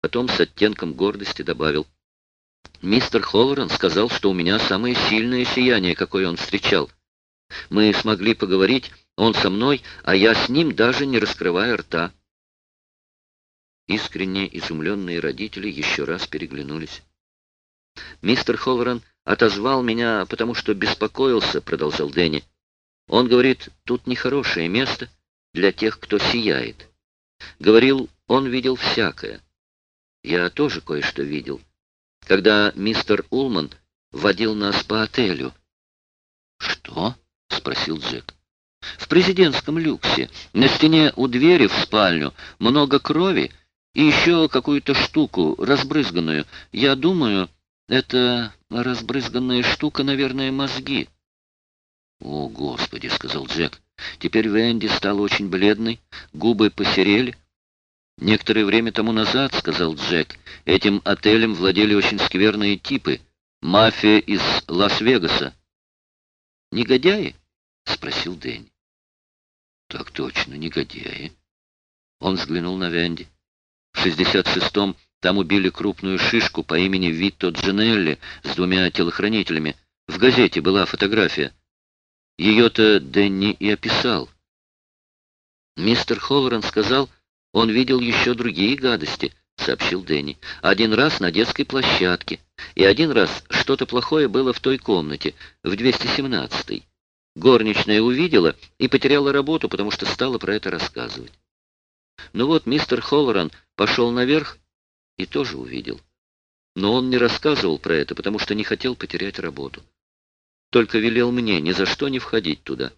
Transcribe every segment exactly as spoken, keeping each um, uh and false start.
Потом с оттенком гордости добавил: «Мистер Холлоран сказал, что у меня самое сильное сияние, какое он встречал. Мы смогли поговорить, он со мной, а я с ним, даже не раскрывая рта». Искренне изумленные родители еще раз переглянулись. «Мистер Холлоран отозвал меня, потому что беспокоился», — продолжал Дэнни. «Он говорит, тут нехорошее место для тех, кто сияет. Говорил, он видел всякое. Я тоже кое-что видел. Когда мистер Улман водил нас по отелю». «Что?» — спросил Джек. «В президентском люксе. На стене у двери в спальню много крови и еще какую-то штуку, разбрызганную. Я думаю, это разбрызганная штука, наверное, мозги». «О, Господи!» — сказал Джек. Теперь Венди стала очень бледной, губы посерели. «Некоторое время тому назад, — сказал Джек, — этим отелем владели очень скверные типы. Мафия из Лас-Вегаса». «Негодяи?» — спросил Дэнни. «Так точно, негодяи». Он взглянул на Венди. В шестьдесят шестом там убили крупную шишку по имени Витто Джинелли с двумя телохранителями. В газете была фотография. Ее-то Дэнни и описал. «Мистер Холлоран сказал, он видел еще другие гадости», — сообщил Дэнни. «Один раз на детской площадке, и один раз что-то плохое было в той комнате, в двести семнадцатой. Горничная увидела и потеряла работу, потому что стала про это рассказывать. Ну вот, мистер Холлоран пошел наверх и тоже увидел. Но он не рассказывал про это, потому что не хотел потерять работу. Только велел мне ни за что не входить туда.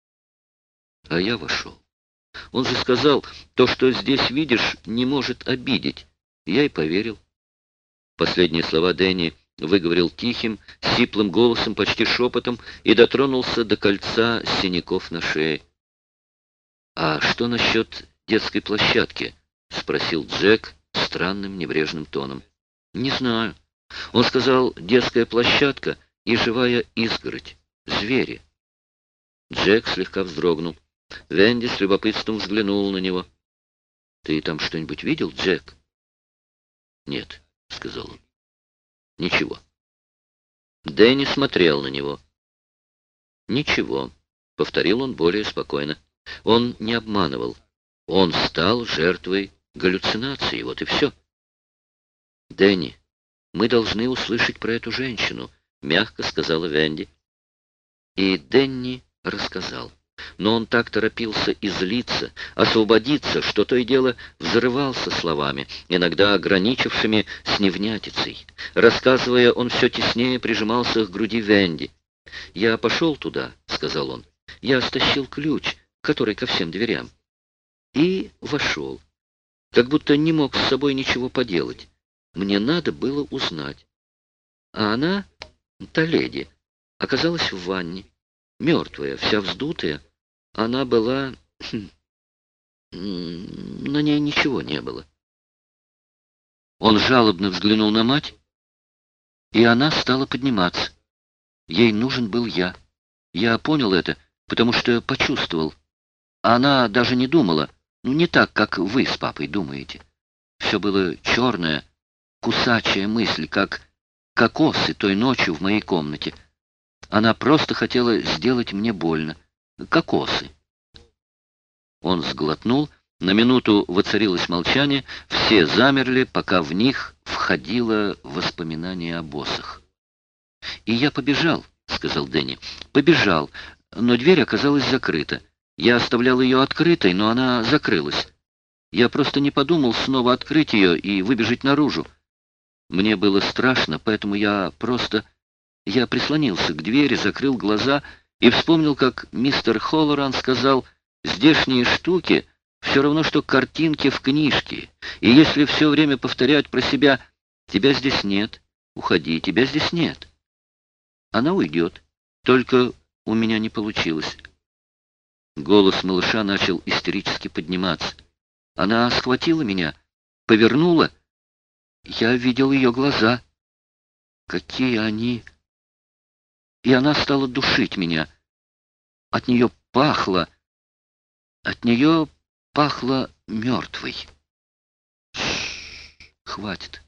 А я вошел. Он же сказал, то, что здесь видишь, не может обидеть. Я и поверил». Последние слова Дэнни выговорил тихим, сиплым голосом, почти шепотом, и дотронулся до кольца синяков на шее. «А что насчет детской площадки?» — спросил Джек странным небрежным тоном. «Не знаю. Он сказал, детская площадка и живая изгородь. Звери». Джек слегка вздрогнул. Венди с любопытством взглянул на него. «Ты там что-нибудь видел, Джек?» «Нет», — сказал он. «Ничего». Дэнни смотрел на него. «Ничего», — повторил он более спокойно. Он не обманывал. Он стал жертвой галлюцинации, вот и все. «Дэнни, мы должны услышать про эту женщину», — мягко сказала Венди. И Дэнни рассказал. Но он так торопился излиться, освободиться, что то и дело взрывался словами, иногда ограничившими с невнятицей. Рассказывая, он все теснее прижимался к груди Венди. «Я пошел туда», — сказал он. «Я стащил ключ, который ко всем дверям, и вошел, как будто не мог с собой ничего поделать. Мне надо было узнать. А она, та леди, оказалась в ванне, мертвая, вся вздутая. Она была... на ней ничего не было». Он жалобно взглянул на мать, и она стала подниматься. Ей нужен был я. Я понял это, потому что почувствовал. Она даже не думала, ну не так, как вы с папой думаете. Все было черное, кусачая мысль, как кокосы той ночью в моей комнате. Она просто хотела сделать мне больно. Кокосы. Он сглотнул, на минуту воцарилось молчание, все замерли, пока в них входило воспоминание о боссах. «И я побежал», — сказал Дэнни. «Побежал, но дверь оказалась закрыта. Я оставлял ее открытой, но она закрылась. Я просто не подумал снова открыть ее и выбежать наружу. Мне было страшно, поэтому я просто... Я прислонился к двери, закрыл глаза и вспомнил, как мистер Холлоран сказал, здешние штуки все равно, что картинки в книжке, и если все время повторять про себя «тебя здесь нет, уходи, тебя здесь нет», она уйдет, только у меня не получилось». Голос малыша начал истерически подниматься. Она схватила меня, повернула. Я видел ее глаза. Какие они... И она стала душить меня. От нее пахло... От нее пахло мертвой. хватит.